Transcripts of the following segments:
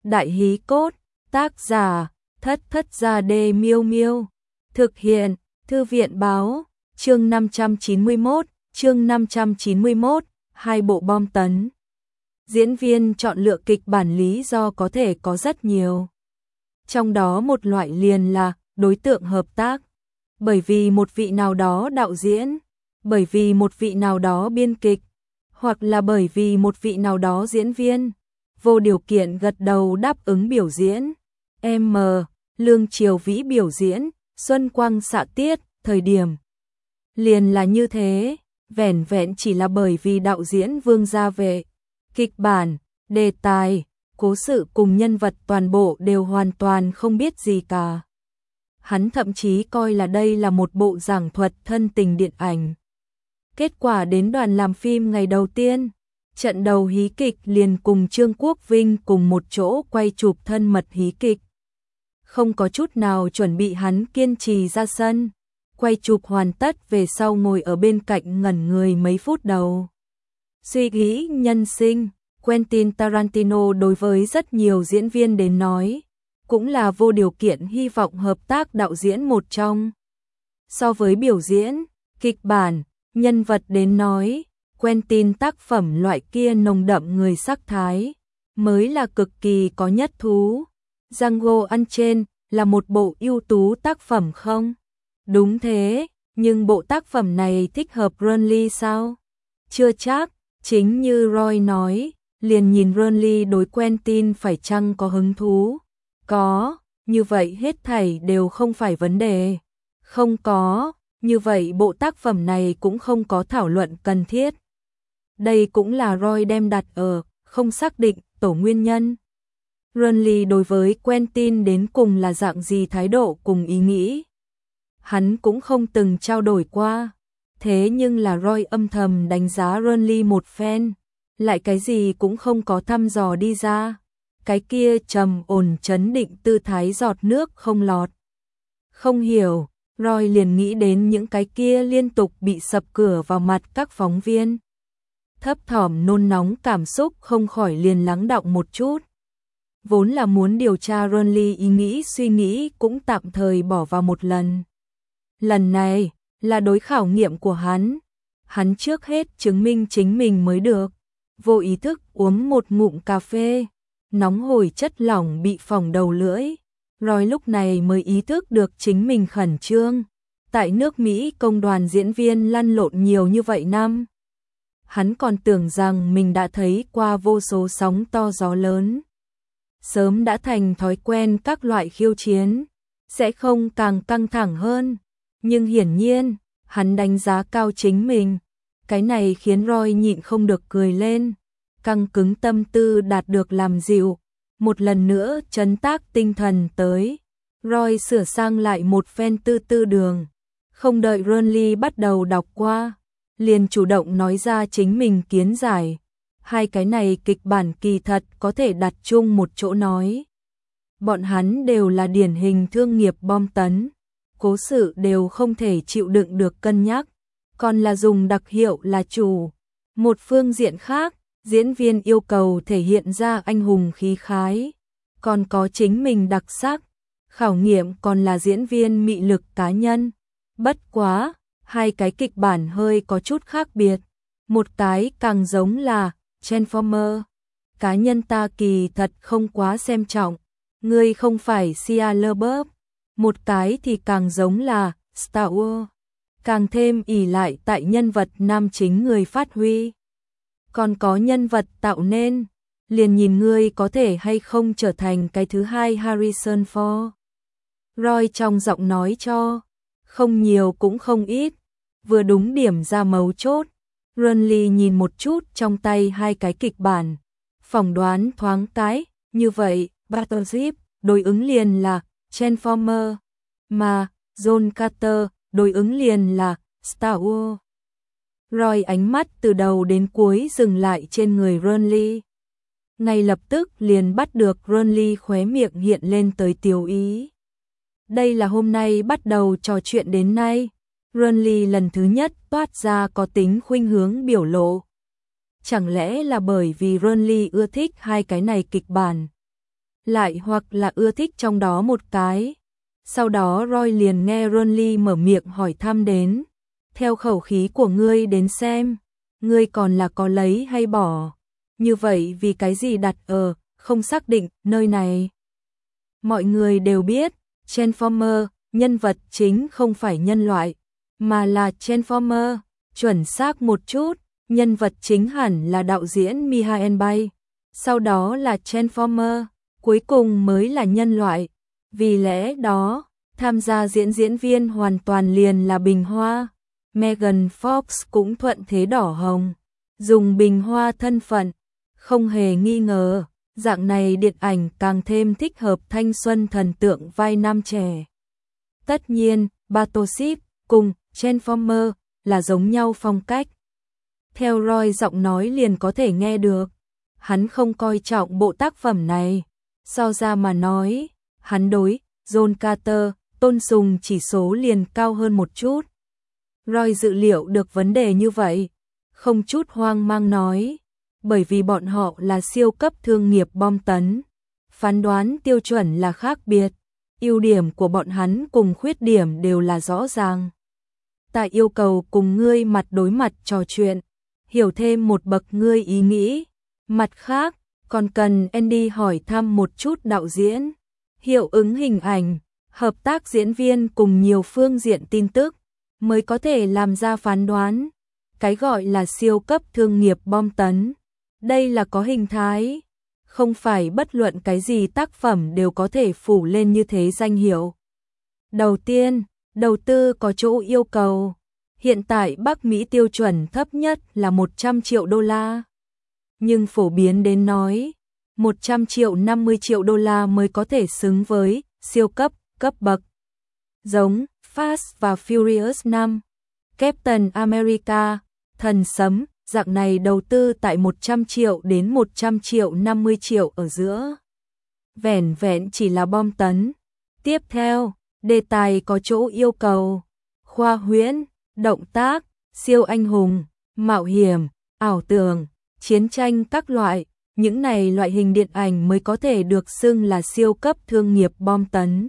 Đại hí cốt, tác giả, Thất Thất Gia Đê Miêu Miêu. Thực hiện, Thư viện báo, chương 591, hai bộ bom tấn. Diễn viên chọn lựa kịch bản lý do có thể có rất nhiều. Trong đó một loại liền là đối tượng hợp tác. Bởi vì một vị nào đó đạo diễn, bởi vì một vị nào đó biên kịch, hoặc là bởi vì một vị nào đó diễn viên vô điều kiện gật đầu đáp ứng biểu diễn. M. Lương Triều Vĩ biểu diễn, Xuân Quang xạ tiết, thời điểm liền là như thế, vẻn vẹn chỉ là bởi vì đạo diễn Vương Gia Vệ, kịch bản, đề tài, cố sự cùng nhân vật toàn bộ đều hoàn toàn không biết gì cả. Hắn thậm chí coi là đây là một bộ giảng thuật thân tình điện ảnh. Kết quả đến đoàn làm phim ngày đầu tiên, trận đầu hí kịch liền cùng Trương Quốc Vinh cùng một chỗ quay chụp thân mật hí kịch. Không có chút nào chuẩn bị, hắn kiên trì ra sân, quay chụp hoàn tất về sau ngồi ở bên cạnh ngẩn người mấy phút đầu. Suy nghĩ nhân sinh, Quentin Tarantino đối với rất nhiều diễn viên đến nói, cũng là vô điều kiện hy vọng hợp tác đạo diễn một trong. So với biểu diễn, kịch bản, nhân vật đến nói, Quentin tác phẩm loại kia nồng đậm người sắc thái, mới là cực kỳ có nhất thú. Django Unchained là một bộ ưu tú tác phẩm không? Đúng thế, nhưng bộ tác phẩm này thích hợp Ron Lee sao? Chưa chắc, chính như Roy nói, liền nhìn Ron Lee đối Quentin phải chăng có hứng thú. Có, như vậy hết thảy đều không phải vấn đề. Không có, như vậy bộ tác phẩm này cũng không có thảo luận cần thiết. Đây cũng là Roy đem đặt ở không xác định tổ nguyên nhân. Ron Lee đối với Quentin đến cùng là dạng gì thái độ cùng ý nghĩ, hắn cũng không từng trao đổi qua. Thế nhưng là Roy âm thầm đánh giá Ron Lee một phen, lại cái gì cũng không có thăm dò đi ra. Cái kia trầm ổn trấn định tư thái giọt nước không lọt. Không hiểu, Roy liền nghĩ đến những cái kia liên tục bị sập cửa vào mặt các phóng viên. Thấp thỏm nôn nóng cảm xúc không khỏi liền lắng đọng một chút. Vốn là muốn điều tra Ron Lee ý nghĩ suy nghĩ cũng tạm thời bỏ vào một lần. Lần này là đối khảo nghiệm của hắn. Hắn trước hết chứng minh chính mình mới được. Vô ý thức uống một ngụm cà phê, nóng hổi chất lỏng bị phỏng đầu lưỡi. Roy lúc này mới ý thức được chính mình khẩn trương. Tại nước Mỹ công đoàn diễn viên lăn lộn nhiều như vậy năm. Hắn còn tưởng rằng mình đã thấy qua vô số sóng to gió lớn. Sớm đã thành thói quen các loại khiêu chiến, sẽ không càng căng thẳng hơn. Nhưng hiển nhiên, hắn đánh giá cao chính mình. Cái này khiến Roy nhịn không được cười lên. Căng cứng tâm tư đạt được làm dịu. Một lần nữa trấn tác tinh thần tới. Roy sửa sang lại một phen tư đường. Không đợi Ron Lee bắt đầu đọc qua, liền chủ động nói ra chính mình kiến giải. Hai cái này kịch bản kỳ thật có thể đặt chung một chỗ nói. Bọn hắn đều là điển hình thương nghiệp bom tấn. Cố sự đều không thể chịu đựng được cân nhắc. Còn là dùng đặc hiệu là chủ. Một phương diện khác, diễn viên yêu cầu thể hiện ra anh hùng khí khái. Còn có chính mình đặc sắc. Khảo nghiệm còn là diễn viên mị lực cá nhân. Bất quá, hai cái kịch bản hơi có chút khác biệt. Một cái càng giống là Transformer. Cá nhân ta kỳ thật không quá xem trọng. Ngươi không phải Shia LaBeouf. Một cái thì càng giống là Star Wars. Càng thêm ỷ lại tại nhân vật nam chính người phát huy. Còn có nhân vật tạo nên, liền nhìn ngươi có thể hay không trở thành cái thứ hai Harrison Ford. Roy trong giọng nói cho, không nhiều cũng không ít, vừa đúng điểm ra mấu chốt. Ron Lee nhìn một chút trong tay hai cái kịch bản, phỏng đoán thoáng cái, như vậy, Battleship đối ứng liền là Transformer, mà John Carter đối ứng liền là Star Wars. Roy ánh mắt từ đầu đến cuối dừng lại trên người Ron Lee. Ngay lập tức liền bắt được Ron Lee khóe miệng hiện lên tới tiêu ý. Đây là hôm nay bắt đầu trò chuyện đến nay, Ron Lee lần thứ nhất toát ra có tính khuynh hướng biểu lộ. Chẳng lẽ là bởi vì Ron Lee ưa thích hai cái này kịch bản? lại hoặc là ưa thích trong đó một cái. Sau đó Roy liền nghe Ronly mở miệng hỏi thăm đến. Theo khẩu khí của ngươi đến xem, ngươi còn là có lấy hay bỏ. Như vậy vì cái gì đặt ở, không xác định, nơi này. Mọi người đều biết, Transformer, nhân vật chính không phải nhân loại, mà là Transformer, chuẩn xác một chút, nhân vật chính hẳn là đạo diễn Michael Bay, sau đó là Transformer, cuối cùng mới là nhân loại. Vì lẽ đó, tham gia diễn viên hoàn toàn liền là bình hoa. Megan Fox cũng thuận thế đỏ hồng, dùng bình hoa thân phận, không hề nghi ngờ, dạng này điện ảnh càng thêm thích hợp thanh xuân thần tượng vai nam trẻ. Tất nhiên, Battleship cùng Transformer là giống nhau phong cách. Theo Roy giọng nói liền có thể nghe được, hắn không coi trọng bộ tác phẩm này. So ra mà nói, hắn đối John Carter tôn sùng chỉ số liền cao hơn một chút. Roy dự liệu được vấn đề như vậy, không chút hoang mang nói, bởi vì bọn họ là siêu cấp thương nghiệp bom tấn. Phán đoán tiêu chuẩn là khác biệt, ưu điểm của bọn hắn cùng khuyết điểm đều là rõ ràng. Ta yêu cầu cùng ngươi mặt đối mặt trò chuyện, hiểu thêm một bậc ngươi ý nghĩ. Mặt khác, còn cần Andy hỏi thăm một chút đạo diễn, hiệu ứng hình ảnh, hợp tác diễn viên cùng nhiều phương diện tin tức, mới có thể làm ra phán đoán. Cái gọi là siêu cấp thương nghiệp bom tấn, đây là có hình thái, không phải bất luận cái gì tác phẩm đều có thể phủ lên như thế danh hiệu. Đầu tiên, đầu tư có chỗ yêu cầu. Hiện tại Bắc Mỹ tiêu chuẩn thấp nhất là 100 triệu đô la. Nhưng phổ biến đến nói, 100 triệu 50 triệu đô la mới có thể xứng với siêu cấp bậc. Giống Fast và Furious 5, Captain America, Thần Sấm, dạng này đầu tư tại 100 triệu đến 100 triệu 50 triệu ở giữa. Vẻn vẹn chỉ là bom tấn. Tiếp theo, đề tài có chỗ yêu cầu. Khoa huyễn, động tác, siêu anh hùng, mạo hiểm, ảo tưởng, chiến tranh các loại. Những này loại hình điện ảnh mới có thể được xưng là siêu cấp thương nghiệp bom tấn.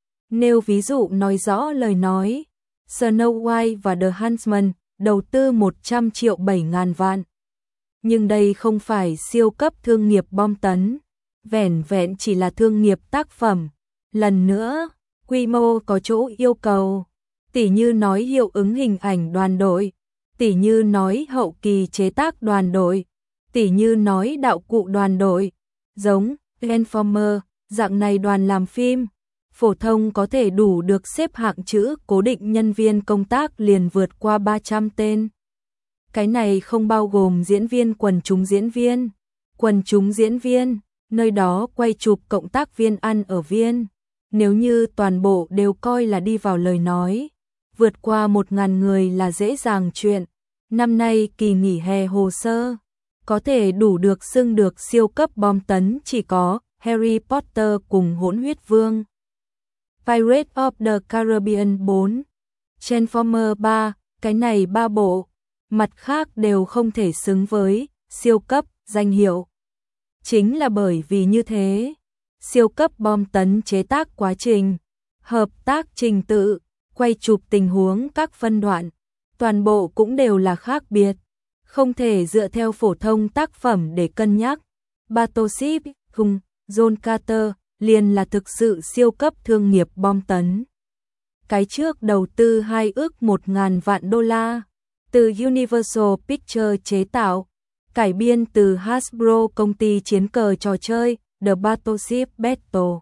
Nêu ví dụ nói rõ lời nói, Snow White và The Huntsman đầu tư 100 triệu 7.000 vạn. Nhưng đây không phải siêu cấp thương nghiệp bom tấn, vẻn vẹn chỉ là thương nghiệp tác phẩm. Lần nữa, quy mô có chỗ yêu cầu, tỉ như nói hiệu ứng hình ảnh đoàn đội, tỉ như nói hậu kỳ chế tác đoàn đội, tỉ như nói đạo cụ đoàn đội, giống Transformer, dạng này đoàn làm phim, phổ thông có thể đủ được xếp hạng chữ cố định nhân viên công tác liền vượt qua 300 tên. Cái này không bao gồm diễn viên quần chúng diễn viên. Quần chúng diễn viên, nơi đó quay chụp cộng tác viên ăn ở viên. Nếu như toàn bộ đều coi là đi vào lời nói, vượt qua 1.000 người là dễ dàng chuyện. Năm nay kỳ nghỉ hè hồ sơ, có thể đủ được xưng được siêu cấp bom tấn chỉ có Harry Potter cùng Hỗn Huyết Vương, Pirates of the Caribbean 4, Transformer 3, cái này 3 bộ, mặt khác đều không thể xứng với siêu cấp danh hiệu. Chính là bởi vì như thế, siêu cấp bom tấn chế tác quá trình, hợp tác trình tự, quay chụp tình huống các phân đoạn, toàn bộ cũng đều là khác biệt, không thể dựa theo phổ thông tác phẩm để cân nhắc. Battleship cùng John Carter liền là thực sự siêu cấp thương nghiệp bom tấn. Cái trước đầu tư 2 ước 1.000 vạn đô la, từ Universal Pictures chế tạo, cải biên từ Hasbro công ty chiến cờ trò chơi The Battleship Battle.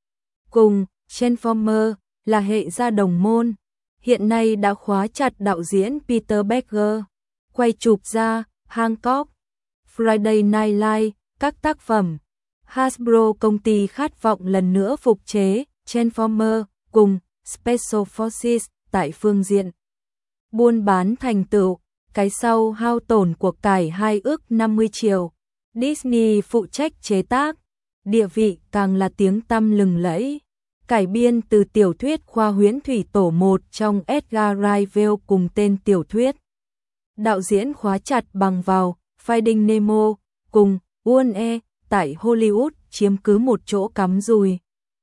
Cùng Transformer là hệ gia đồng môn, hiện nay đã khóa chặt đạo diễn Peter Berger, quay chụp ra Hancock, Friday Night Lights, các tác phẩm. Hasbro công ty khát vọng lần nữa phục chế Transformer cùng Special Forces tại phương diện buôn bán thành tựu, cái sau hao tổn của cải 2 ước 50 triệu. Disney phụ trách chế tác, địa vị càng là tiếng tăm lừng lẫy. Cải biên từ tiểu thuyết khoa huyễn Thủy Tổ 1 trong Edgar Rice Burroughs cùng tên tiểu thuyết. Đạo diễn khóa chặt bằng vào Finding Nemo cùng Wall-E tại Hollywood chiếm cứ một chỗ cắm rùi.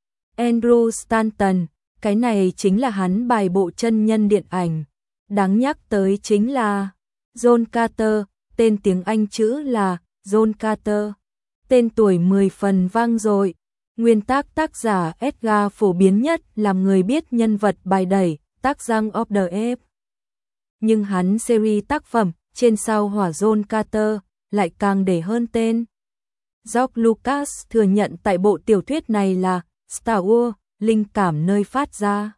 Andrew Stanton, cái này chính là hắn bài bộ chân nhân điện ảnh. Đáng nhắc tới chính là John Carter, tên tiếng Anh chữ là John Carter. Tên tuổi 10 phần vang dội. Nguyên tác giả Edgar phổ biến nhất làm người biết nhân vật bài đẩy, tác Giang of the Ebb. Nhưng hắn series tác phẩm trên sao hỏa John Carter lại càng để hơn tên. George Lucas thừa nhận tại bộ tiểu thuyết này là Star Wars, linh cảm nơi phát ra.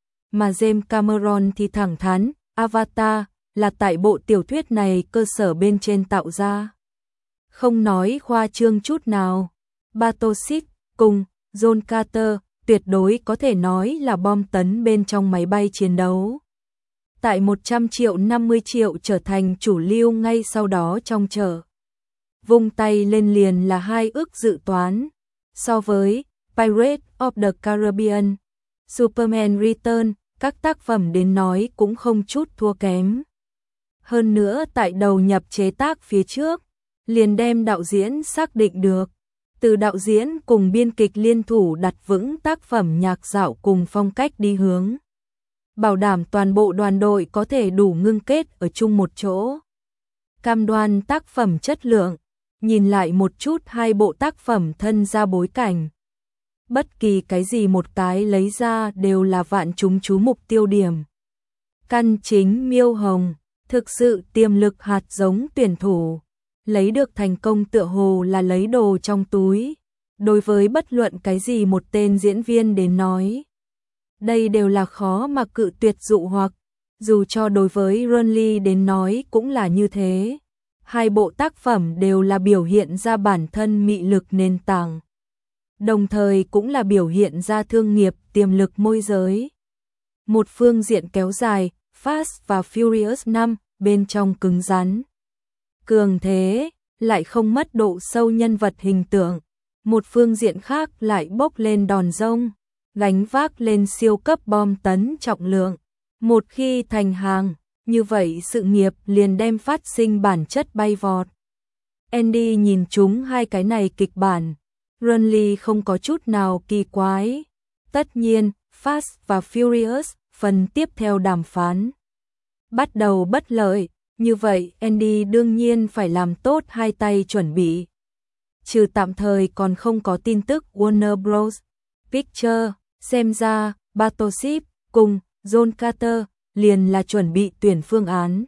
Mà James Cameron thì thẳng thắn, Avatar là tại bộ tiểu thuyết này cơ sở bên trên tạo ra. Không nói khoa trương chút nào. Battleship cùng John Carter tuyệt đối có thể nói là bom tấn bên trong máy bay chiến đấu. Tại 100 triệu 50 triệu trở thành chủ lưu ngay sau đó trong chợ. Vung tay lên liền là 2 ức dự toán. So với Pirates of the Caribbean, Superman Return, các tác phẩm đến nói cũng không chút thua kém. Hơn nữa tại đầu nhập chế tác phía trước, liền đem đạo diễn xác định được. Từ đạo diễn cùng biên kịch liên thủ đặt vững tác phẩm nhạc dạo cùng phong cách đi hướng. Bảo đảm toàn bộ đoàn đội có thể đủ ngưng kết ở chung một chỗ. Cam đoan tác phẩm chất lượng, nhìn lại một chút 2 bộ tác phẩm thân ra bối cảnh. Bất kỳ cái gì một cái lấy ra đều là vạn chúng chú mục tiêu điểm. Căn chính Miêu Hồng, thực sự tiềm lực hạt giống tuyển thủ. Lấy được thành công tựa hồ là lấy đồ trong túi. Đối với bất luận cái gì một tên diễn viên đến nói. Đây đều là khó mà cự tuyệt dụ hoặc. Dù cho đối với Ronly đến nói cũng là như thế. 2 bộ tác phẩm đều là biểu hiện ra bản thân mị lực nền tảng. Đồng thời cũng là biểu hiện ra thương nghiệp tiềm lực môi giới. Một phương diện kéo dài, Fast và Furious 5, bên trong cứng rắn. Cường thế, lại không mất độ sâu nhân vật hình tượng. Một phương diện khác lại bốc lên đòn rông, gánh vác lên siêu cấp bom tấn trọng lượng. Một khi thành hàng, như vậy sự nghiệp liền đem phát sinh bản chất bay vọt. Andy nhìn chúng 2 cái này kịch bản. Ronly không có chút nào kỳ quái. Tất nhiên, Fast và Furious, phần tiếp theo đàm phán. Bắt đầu bất lợi, như vậy Andy đương nhiên phải làm tốt 2 tay chuẩn bị. Trừ tạm thời còn không có tin tức Warner Bros. Pictures, xem ra, Battleship, cùng John Carter, liền là chuẩn bị tuyển phương án.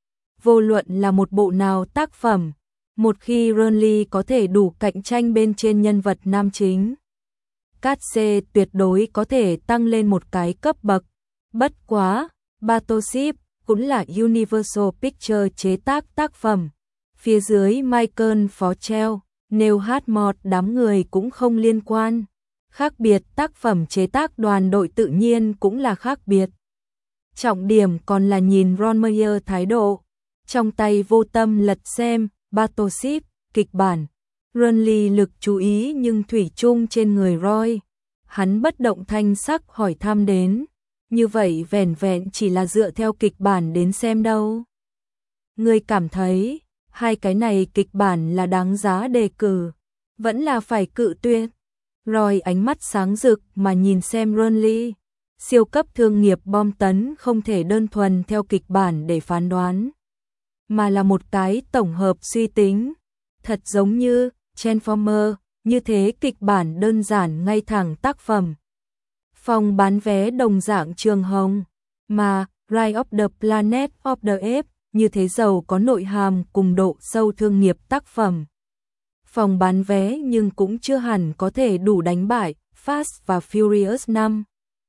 Vô luận là một bộ nào tác phẩm, một khi Ronly có thể đủ cạnh tranh bên trên nhân vật nam chính. Cát xê tuyệt đối có thể tăng lên một cái cấp bậc. Bất quá, Battleship cũng là Universal Pictures chế tác tác phẩm. Phía dưới Michael Fochel, Neil Hartmore đám người cũng không liên quan. Khác biệt tác phẩm chế tác đoàn đội tự nhiên cũng là khác biệt. Trọng điểm còn là nhìn Ron Meyer thái độ. Trong tay vô tâm lật xem, Battleship, kịch bản. Ronly lực chú ý nhưng thủy chung trên người Roy. Hắn bất động thanh sắc hỏi thăm đến. Như vậy vẻn vẹn chỉ là dựa theo kịch bản đến xem đâu. Người cảm thấy, 2 cái này kịch bản là đáng giá đề cử. Vẫn là phải cự tuyệt. Roy ánh mắt sáng rực mà nhìn xem Ronly. Siêu cấp thương nghiệp bom tấn không thể đơn thuần theo kịch bản để phán đoán. Mà là một cái tổng hợp suy tính. Thật giống như Transformer, như thế kịch bản đơn giản ngay thẳng tác phẩm. Phòng bán vé đồng dạng trường hồng, mà Rise of the Planet of the Apes như thế giàu có nội hàm cùng độ sâu thương nghiệp tác phẩm. Phòng bán vé nhưng cũng chưa hẳn có thể đủ đánh bại Fast và Furious 5.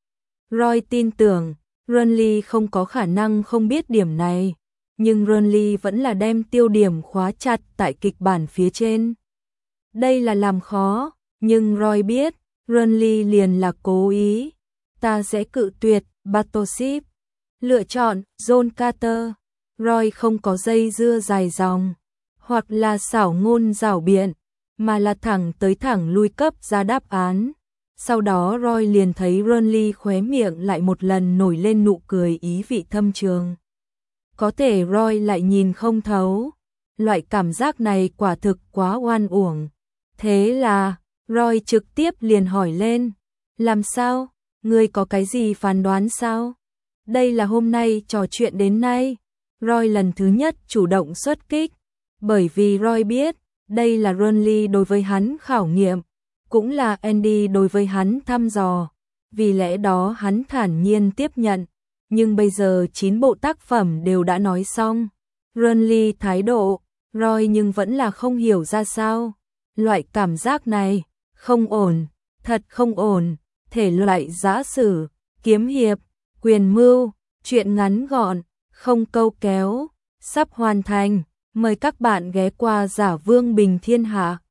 Roy tin tưởng, Ronly không có khả năng không biết điểm này, nhưng Ronly vẫn là đem tiêu điểm khóa chặt tại kịch bản phía trên. Đây là làm khó, nhưng Roy biết, Ronly liền là cố ý. Ta sẽ cự tuyệt, Battleship. Lựa chọn, John Carter. Roy không có dây dưa dài dòng, hoặc là xảo ngôn rảo biện, mà là thẳng tới thẳng lui cấp ra đáp án. Sau đó Roy liền thấy Ronly khóe miệng lại một lần nổi lên nụ cười ý vị thâm trường. Có thể Roy lại nhìn không thấu. Loại cảm giác này quả thực quá oan uổng. Thế là, Roy trực tiếp liền hỏi lên. Làm sao? Ngươi có cái gì phán đoán sao? Đây là hôm nay trò chuyện đến nay. Roy lần thứ nhất chủ động xuất kích. Bởi vì Roy biết, đây là Ronly đối với hắn khảo nghiệm, cũng là Andy đối với hắn thăm dò. Vì lẽ đó hắn thản nhiên tiếp nhận. Nhưng bây giờ 9 bộ tác phẩm đều đã nói xong. Ronly thái độ, Roy nhưng vẫn là không hiểu ra sao. Loại cảm giác này, không ổn, thật không ổn. Thể loại giã sử, kiếm hiệp, quyền mưu, truyện ngắn gọn, không câu kéo, sắp hoàn thành. Mời các bạn ghé qua Giả Vương Bình Thiên Hạ.